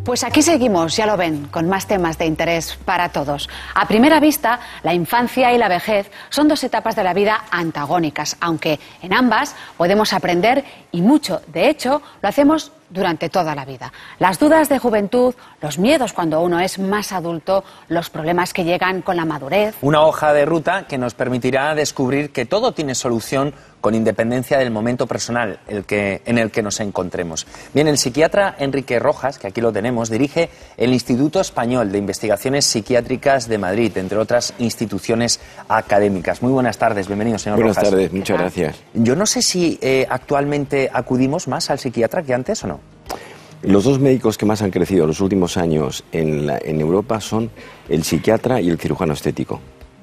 Pues aquí seguimos, ya lo ven, con más temas de interés para todos. A primera vista, la infancia y la vejez son dos etapas de la vida antagónicas, aunque en ambas podemos aprender y mucho. De hecho, lo hacemos durante toda la vida. Las dudas de juventud, los miedos cuando uno es más adulto, los problemas que llegan con la madurez. Una hoja de ruta que nos permitirá descubrir que todo tiene solución con independencia del momento personal en el que nos encontremos. Bien, el psiquiatra Enrique Rojas, que aquí lo tenemos, dirige el Instituto Español de Investigaciones Psiquiátricas de Madrid, entre otras instituciones académicas. Muy buenas tardes, bienvenido, señor Rojas. Buenas tardes, muchas gracias. Yo no sé si actualmente acudimos más al psiquiatra que antes o no. Los dos médicos que más han crecido en los últimos años en Europa son el psiquiatra y el cirujano estético.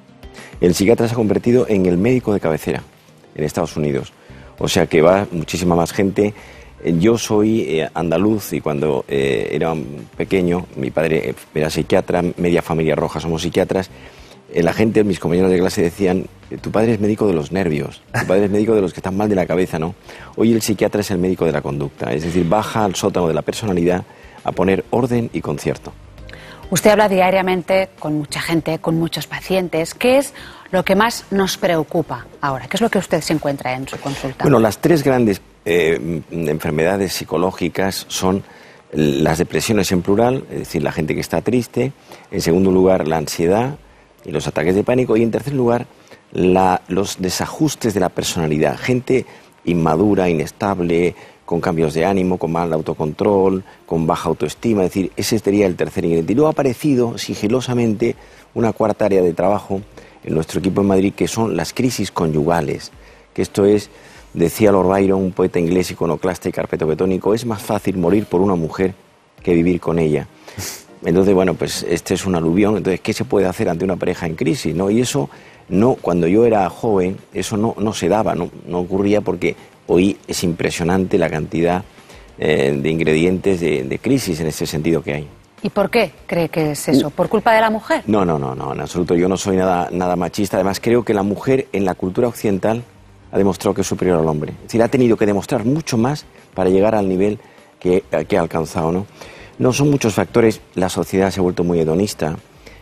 El psiquiatra se ha convertido en el médico de cabecera en Estados Unidos, o sea que va muchísima más gente. Yo soy andaluz y cuando era pequeño, mi padre era psiquiatra, media familia Roja somos psiquiatras. La gente, mis compañeros de clase decían, tu padre es médico de los nervios, tu padre es médico de los que están mal de la cabeza, ¿no? Hoy el psiquiatra es el médico de la conducta, es decir, baja al sótano de la personalidad a poner orden y concierto. Usted habla diariamente con mucha gente, con muchos pacientes. ¿Qué es lo que más nos preocupa ahora? ¿Qué es lo que usted se encuentra en su consulta? Bueno, las tres grandes enfermedades psicológicas son las depresiones en plural, es decir, la gente que está triste. En segundo lugar, la ansiedad y los ataques de pánico. Y en tercer lugar, los desajustes de la personalidad. Gente inmadura, inestable, con cambios de ánimo, con mal autocontrol, con baja autoestima. Es decir, ese sería el tercer ingrediente. Y luego ha aparecido sigilosamente una cuarta área de trabajo en nuestro equipo en Madrid, que son las crisis conyugales. Que esto es, decía Lord Byron, un poeta inglés iconoclasta y carpetobetónico, es más fácil morir por una mujer que vivir con ella. Entonces, bueno, pues este es un aluvión. Entonces, ¿qué se puede hacer ante una pareja en crisis, no? Y eso, no, cuando yo era joven, eso no se daba, no ocurría, porque hoy es impresionante la cantidad de ingredientes de crisis en este sentido que hay. ¿Y por qué cree que es eso? ¿Por culpa de la mujer? No, en absoluto. Yo no soy nada machista. Además, creo que la mujer en la cultura occidental ha demostrado que es superior al hombre. Es decir, ha tenido que demostrar mucho más para llegar al nivel que ha alcanzado, ¿no? No, son muchos factores. La sociedad se ha vuelto muy hedonista.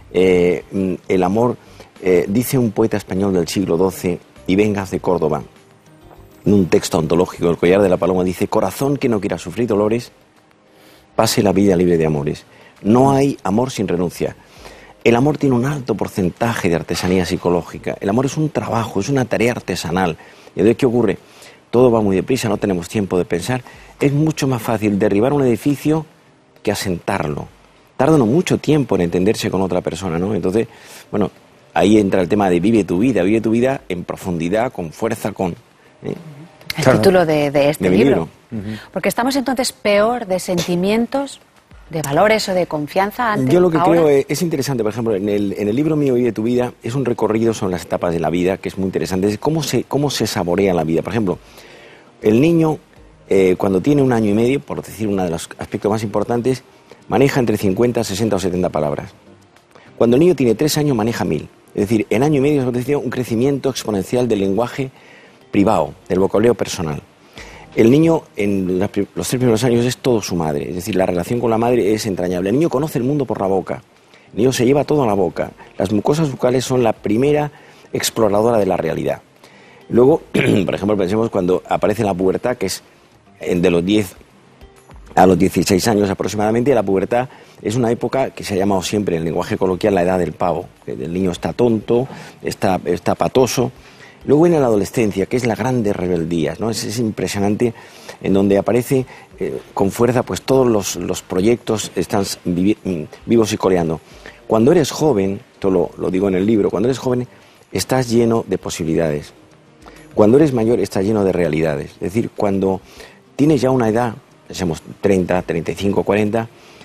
El amor, dice un poeta español del siglo XII, Ibáñez de Córdoba, en un texto ontológico, El collar de la paloma, dice: corazón que no quiera sufrir dolores, pase la vida libre de amores. No hay amor sin renuncia. El amor tiene un alto porcentaje de artesanía psicológica. El amor es un trabajo, es una tarea artesanal. ¿Y entonces qué ocurre? Todo va muy deprisa, no tenemos tiempo de pensar. Es mucho más fácil derribar un edificio que asentarlo. Tarda uno mucho tiempo en entenderse con otra persona, ¿no? Entonces, bueno, ahí entra el tema de vive tu vida en profundidad, con fuerza, con... El título de este libro. Uh-huh. Porque estamos entonces peor de sentimientos, de valores o de confianza antes. Yo lo que ahora creo es interesante, por ejemplo, en el libro mío Vive tu vida, es un recorrido sobre las etapas de la vida, que es muy interesante, es cómo se saborea la vida. Por ejemplo, el niño, cuando tiene 1 año y medio, por decir uno de los aspectos más importantes, maneja entre 50, 60 o 70 palabras. Cuando el niño tiene 3 años, maneja 1000. Es decir, en año y medio hemos tenido un crecimiento exponencial del lenguaje privado, del vocabulario personal. El niño en los 3 primeros años es todo su madre, es decir, la relación con la madre es entrañable. El niño conoce el mundo por la boca, el niño se lleva todo a la boca. Las mucosas bucales son la primera exploradora de la realidad. Luego, por ejemplo, pensemos cuando aparece la pubertad, que es de los 10 a los 16 años aproximadamente. La pubertad es una época que se ha llamado siempre en el lenguaje coloquial la edad del pavo. El niño está tonto, está patoso. Luego viene la adolescencia, que es la grande rebeldía, ¿no? Es impresionante, en donde aparece con fuerza, pues todos los proyectos están vivos y coleando. Cuando eres joven, esto lo digo en el libro, cuando eres joven estás lleno de posibilidades. Cuando eres mayor estás lleno de realidades. Es decir, cuando tienes ya una edad, pensemos 30, 35, 40,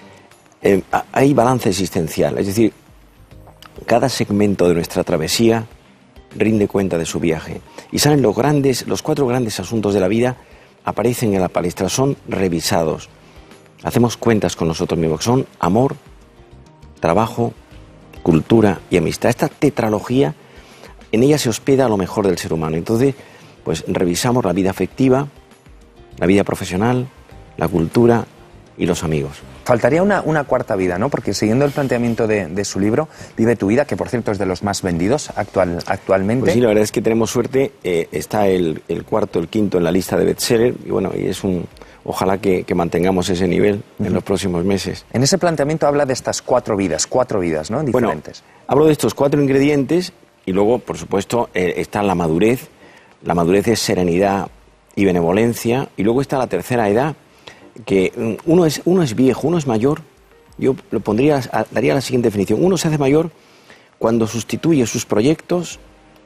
hay balance existencial. Es decir, cada segmento de nuestra travesía rinde cuenta de su viaje. Y salen los 4 grandes asuntos de la vida, aparecen en la palestra, son revisados. Hacemos cuentas con nosotros mismos, son amor, trabajo, cultura y amistad. Esta tetralogía, en ella se hospeda lo mejor del ser humano. Entonces, pues revisamos la vida afectiva, la vida profesional, la cultura y los amigos. Faltaría una cuarta vida, ¿no? Porque siguiendo el planteamiento de su libro, Vive tu vida, que por cierto es de los más vendidos actualmente. Pues sí, la verdad es que tenemos suerte. Está el cuarto, el quinto en la lista de bestseller y bueno, y es ojalá que mantengamos ese nivel en los próximos meses. En ese planteamiento habla de estas cuatro vidas, ¿no? Diferentes. Bueno, hablo de estos 4 ingredientes y luego, por supuesto, está la madurez. La madurez es serenidad y benevolencia. Y luego está la tercera edad, que uno es viejo, uno es mayor. Yo lo daría la siguiente definición. Uno se hace mayor cuando sustituye sus proyectos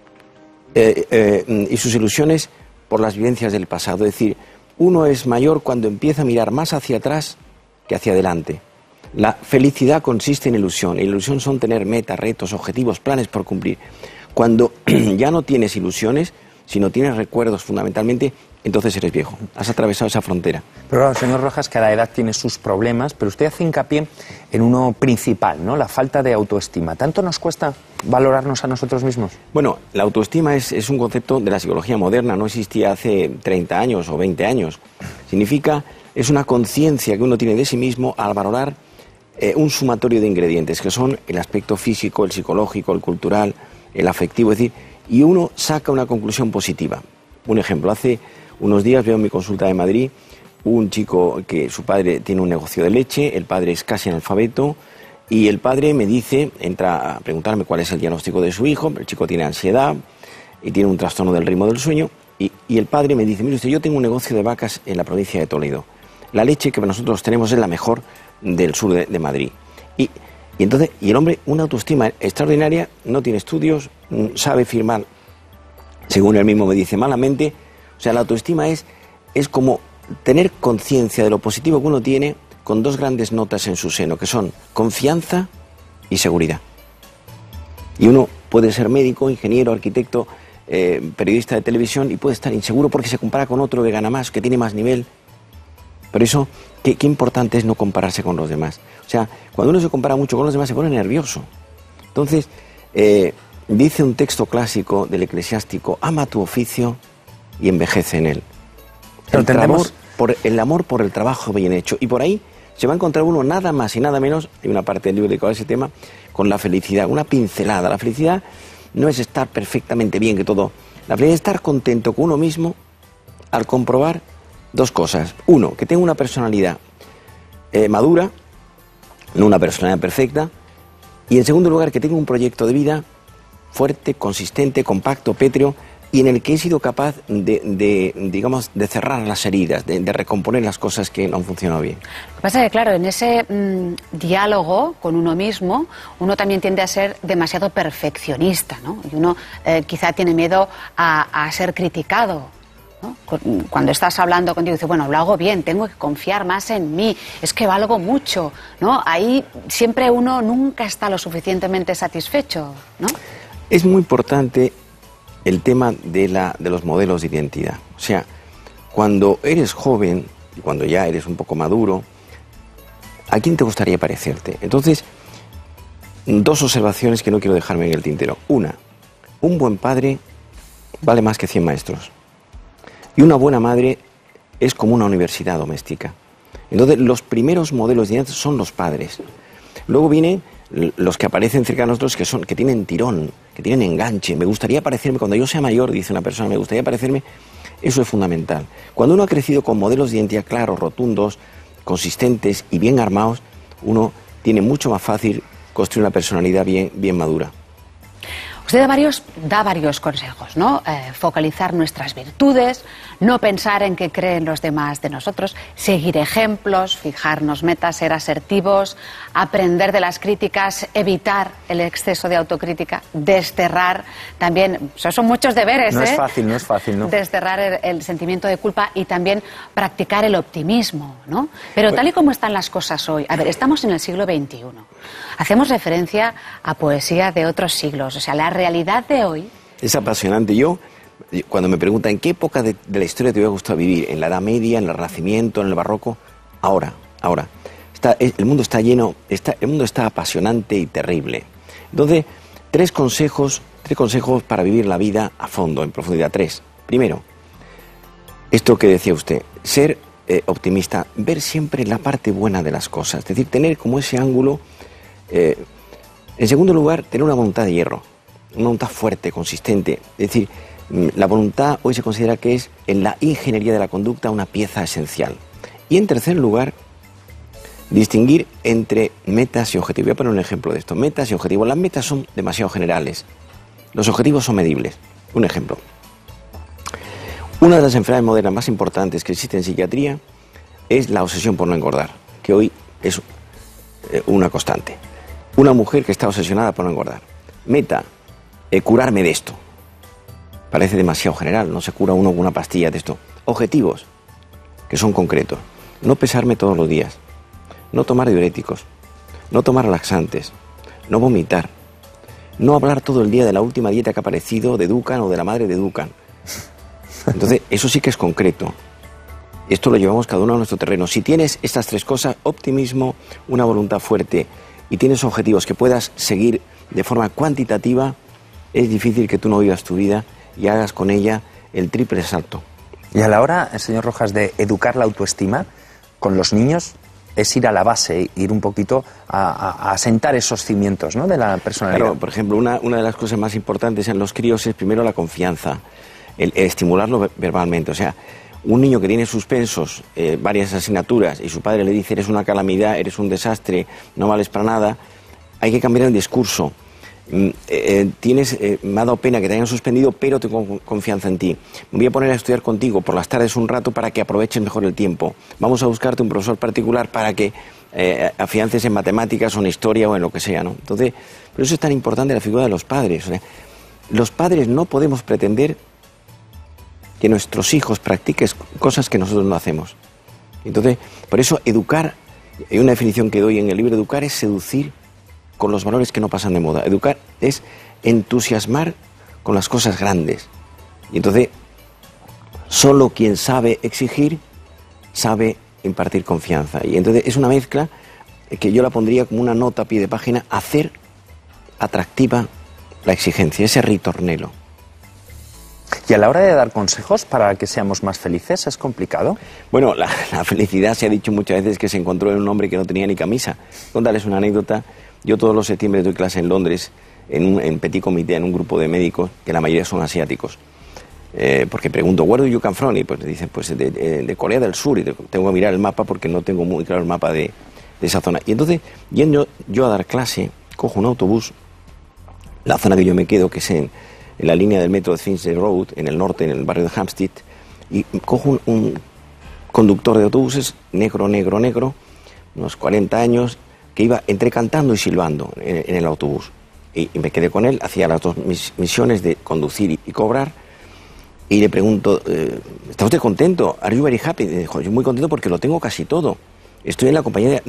y sus ilusiones por las vivencias del pasado. Es decir, uno es mayor cuando empieza a mirar más hacia atrás que hacia adelante. La felicidad consiste en ilusión. Ilusión son tener metas, retos, objetivos, planes por cumplir. Cuando ya no tienes ilusiones, sino tienes recuerdos fundamentalmente, entonces eres viejo. Has atravesado esa frontera. Pero claro, señor Rojas, cada edad tiene sus problemas, pero usted hace hincapié en uno principal, ¿no? La falta de autoestima. ¿Tanto nos cuesta valorarnos a nosotros mismos? Bueno, la autoestima es un concepto de la psicología moderna, no existía hace 30 años o 20 años. Significa, es una conciencia que uno tiene de sí mismo al valorar un sumatorio de ingredientes, que son el aspecto físico, el psicológico, el cultural, el afectivo, es decir, y uno saca una conclusión positiva. Un ejemplo, hace unos días veo en mi consulta de Madrid un chico que su padre tiene un negocio de leche, el padre es casi analfabeto y el padre me dice, entra a preguntarme cuál es el diagnóstico de su hijo, el chico tiene ansiedad y tiene un trastorno del ritmo del sueño y el padre me dice, mire usted, yo tengo un negocio de vacas en la provincia de Toledo, la leche que nosotros tenemos es la mejor del sur de Madrid y entonces, y el hombre, una autoestima extraordinaria, no tiene estudios, sabe firmar, según él mismo me dice, malamente. O sea, la autoestima es como tener conciencia de lo positivo que uno tiene con 2 grandes notas en su seno, que son confianza y seguridad. Y uno puede ser médico, ingeniero, arquitecto, periodista de televisión y puede estar inseguro porque se compara con otro que gana más, que tiene más nivel. Por eso, qué importante es no compararse con los demás. O sea, cuando uno se compara mucho con los demás se pone nervioso. Entonces, dice un texto clásico del Eclesiástico, ama tu oficio y envejece en él. El amor por el trabajo bien hecho. Y por ahí se va a encontrar uno nada más y nada menos, hay una parte del libro dedicada a ese tema, con la felicidad, una pincelada. La felicidad no es estar perfectamente bien que todo. La felicidad es estar contento con uno mismo al comprobar 2 cosas. Uno, que tenga una personalidad madura, no una personalidad perfecta. Y en segundo lugar, que tenga un proyecto de vida fuerte, consistente, compacto, pétreo, y en el que he sido capaz de cerrar las heridas, de recomponer las cosas que no han funcionado bien. Lo que pasa es que, claro, en ese diálogo con uno mismo, uno también tiende a ser demasiado perfeccionista, ¿no? Y uno quizá tiene miedo a ser criticado, ¿no? Cuando estás hablando contigo, dices, bueno, lo hago bien, tengo que confiar más en mí, es que valgo mucho, ¿no? Ahí siempre uno nunca está lo suficientemente satisfecho, ¿no? Es muy importante el tema de los modelos de identidad. O sea, cuando eres joven y cuando ya eres un poco maduro, ¿a quién te gustaría parecerte? Entonces, 2 observaciones que no quiero dejarme en el tintero. Una, un buen padre vale más que 100 maestros. Y una buena madre es como una universidad doméstica. Entonces, los primeros modelos de identidad son los padres. Luego vienen los que aparecen cerca de nosotros que tienen tirón, que tienen enganche. Me gustaría parecerme, cuando yo sea mayor, dice una persona, me gustaría parecerme, eso es fundamental. Cuando uno ha crecido con modelos de identidad claros, rotundos, consistentes y bien armados, uno tiene mucho más fácil construir una personalidad bien madura. Usted da varios consejos, ¿no? Focalizar nuestras virtudes, no pensar en qué creen los demás de nosotros, seguir ejemplos, fijarnos metas, ser asertivos, aprender de las críticas, evitar el exceso de autocrítica, desterrar también, son muchos deberes, No es fácil, ¿no? Desterrar el sentimiento de culpa y también practicar el optimismo, ¿no? Pero tal y como están las cosas hoy, a ver, estamos en el siglo XXI, hacemos referencia a poesía de otros siglos, o sea, la realidad de hoy es apasionante. Cuando me preguntan en qué época de la historia te hubiera gustado vivir, en la Edad Media, en el Renacimiento, en el Barroco, ahora. El mundo está lleno, el mundo está apasionante y terrible. Entonces, 3 consejos para vivir la vida a fondo, en profundidad. 3. Primero, esto que decía usted, ser optimista, ver siempre la parte buena de las cosas, es decir, tener como ese ángulo. En segundo lugar, tener una voluntad de hierro, una voluntad fuerte, consistente, es decir, la voluntad hoy se considera que es en la ingeniería de la conducta una pieza esencial. Y en tercer lugar, distinguir entre metas y objetivos. Voy a poner un ejemplo de esto. Metas y objetivos. Las metas son demasiado generales. Los objetivos son medibles. Un ejemplo. Una de las enfermedades modernas más importantes que existe en psiquiatría es la obsesión por no engordar, que hoy es una constante. Una mujer que está obsesionada por no engordar. Meta, curarme de esto. Parece demasiado general, no se cura uno con una pastilla de esto. Objetivos, que son concretos. No pesarme todos los días. No tomar diuréticos. No tomar laxantes. No vomitar. No hablar todo el día de la última dieta que ha aparecido de Dukan o de la madre de Dukan. Entonces, eso sí que es concreto. Esto lo llevamos cada uno a nuestro terreno. Si tienes estas tres cosas, optimismo, una voluntad fuerte y tienes objetivos que puedas seguir de forma cuantitativa, es difícil que tú no vivas tu vida y hagas con ella el triple salto. Y a la hora, señor Rojas, de educar la autoestima con los niños, es ir a la base, ir un poquito a asentar esos cimientos, ¿no?, de la personalidad. Claro, por ejemplo, una de las cosas más importantes en los críos es primero la confianza, el estimularlo verbalmente. O sea, un niño que tiene suspensos varias asignaturas y su padre le dice eres una calamidad, eres un desastre, no vales para nada, hay que cambiar el discurso. Me ha dado pena que te hayan suspendido, pero tengo confianza en ti. Me voy a poner a estudiar contigo por las tardes un rato para que aproveches mejor el tiempo. Vamos a buscarte un profesor particular para que afiances en matemáticas o en historia o en lo que sea, ¿no? Entonces, por eso es tan importante la figura de los padres. O sea, los padres no podemos pretender que nuestros hijos practiquen cosas que nosotros no hacemos. Entonces, por eso educar, hay una definición que doy en el libro, educar es seducir con los valores que no pasan de moda. Educar es entusiasmar con las cosas grandes. Y entonces, solo quien sabe exigir, sabe impartir confianza. Y entonces es una mezcla que yo la pondría como una nota a pie de página, hacer atractiva la exigencia, ese ritornelo. ¿Y a la hora de dar consejos para que seamos más felices es complicado? Bueno, la felicidad se ha dicho muchas veces que se encontró en un hombre que no tenía ni camisa. Contarles una anécdota. Yo todos los septiembre doy clase en Londres, en petit comité, en un grupo de médicos, que la mayoría son asiáticos. Porque pregunto, ¿where do you come from? Y pues dicen, pues de Corea del Sur. Y tengo que mirar el mapa porque no tengo muy claro el mapa de esa zona. Y entonces, yendo yo a dar clase, cojo un autobús, la zona que yo me quedo, que es en la línea del metro de Finchley Road, en el norte, en el barrio de Hampstead, y cojo un conductor de autobuses, negro, unos 40 años, que iba entre cantando y silbando en el autobús. Y me quedé con él, hacía las dos misiones de conducir y cobrar, y le pregunto, ¿está usted contento? ¿Are you very happy? Y dijo, yo muy contento porque lo tengo casi todo. Estoy en la compañía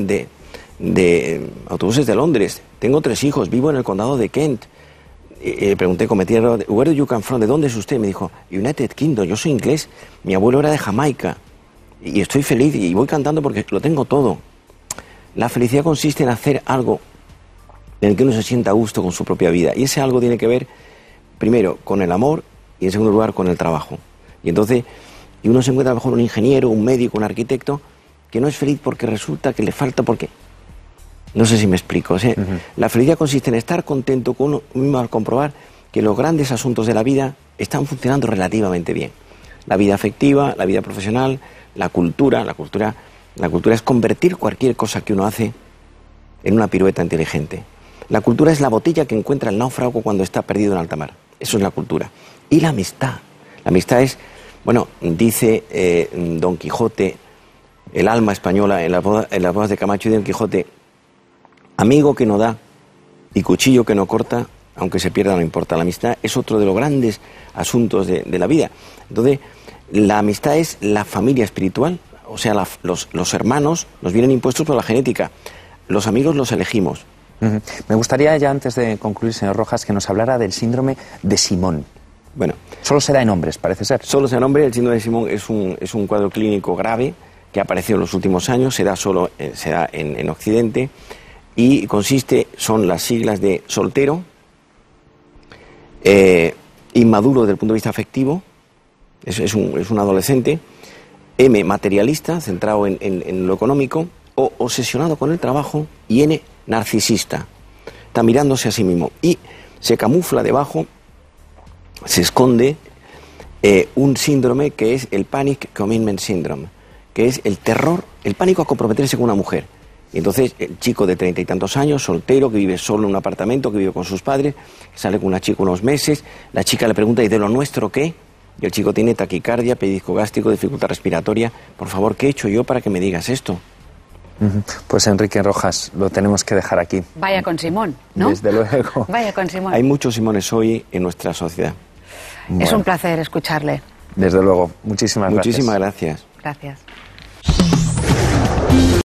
de autobuses de Londres, tengo 3 hijos, vivo en el condado de Kent. Le pregunté con metida, ¿where do you come from? ¿De dónde es usted? Me dijo, United Kingdom, yo soy inglés, mi abuelo era de Jamaica, y estoy feliz y voy cantando porque lo tengo todo. La felicidad consiste en hacer algo en el que uno se sienta a gusto con su propia vida. Y ese algo tiene que ver, primero, con el amor y, en segundo lugar, con el trabajo. Y entonces, uno se encuentra mejor un ingeniero, un médico, un arquitecto, que no es feliz porque resulta que le falta porque... No sé si me explico. O sea, la felicidad consiste en estar contento con uno mismo al comprobar que los grandes asuntos de la vida están funcionando relativamente bien. La vida afectiva, la vida profesional, la cultura es convertir cualquier cosa que uno hace en una pirueta inteligente. La cultura es la botella que encuentra el náufrago cuando está perdido en alta mar. Eso es la cultura. Y la amistad. La amistad es, bueno, dice Don Quijote, el alma española, en las bodas de Camacho y Don Quijote, amigo que no da y cuchillo que no corta, aunque se pierda no importa. La amistad es otro de los grandes asuntos de la vida. Entonces, la amistad es la familia espiritual. O sea, los hermanos nos vienen impuestos por la genética. Los amigos los elegimos. Me gustaría ya, antes de concluir, señor Rojas, que nos hablara del síndrome de Simón. Bueno, solo se da en hombres, parece ser. Solo se da en hombres. El síndrome de Simón es un cuadro clínico grave que ha aparecido en los últimos años. Se da en Occidente y son las siglas de soltero, inmaduro desde el punto de vista afectivo, es un adolescente, M, materialista, centrado en lo económico. O, obsesionado con el trabajo. Y N, narcisista. Está mirándose a sí mismo. Y se camufla debajo, se esconde un síndrome que es el Panic Commitment Syndrome, que es el terror, el pánico a comprometerse con una mujer. Y entonces el chico de 30 y tantos años, soltero, que vive solo en un apartamento, que vive con sus padres, sale con una chica unos meses, la chica le pregunta: ¿y de lo nuestro qué? Y el chico tiene taquicardia, pellizco gástrico, dificultad respiratoria. Por favor, ¿qué he hecho yo para que me digas esto? Pues Enrique Rojas, lo tenemos que dejar aquí. Vaya con Simón, ¿no? Desde luego. Vaya con Simón. Hay muchos Simones hoy en nuestra sociedad. Es un placer escucharle. Desde luego. Muchísimas gracias. Muchísimas gracias. Gracias.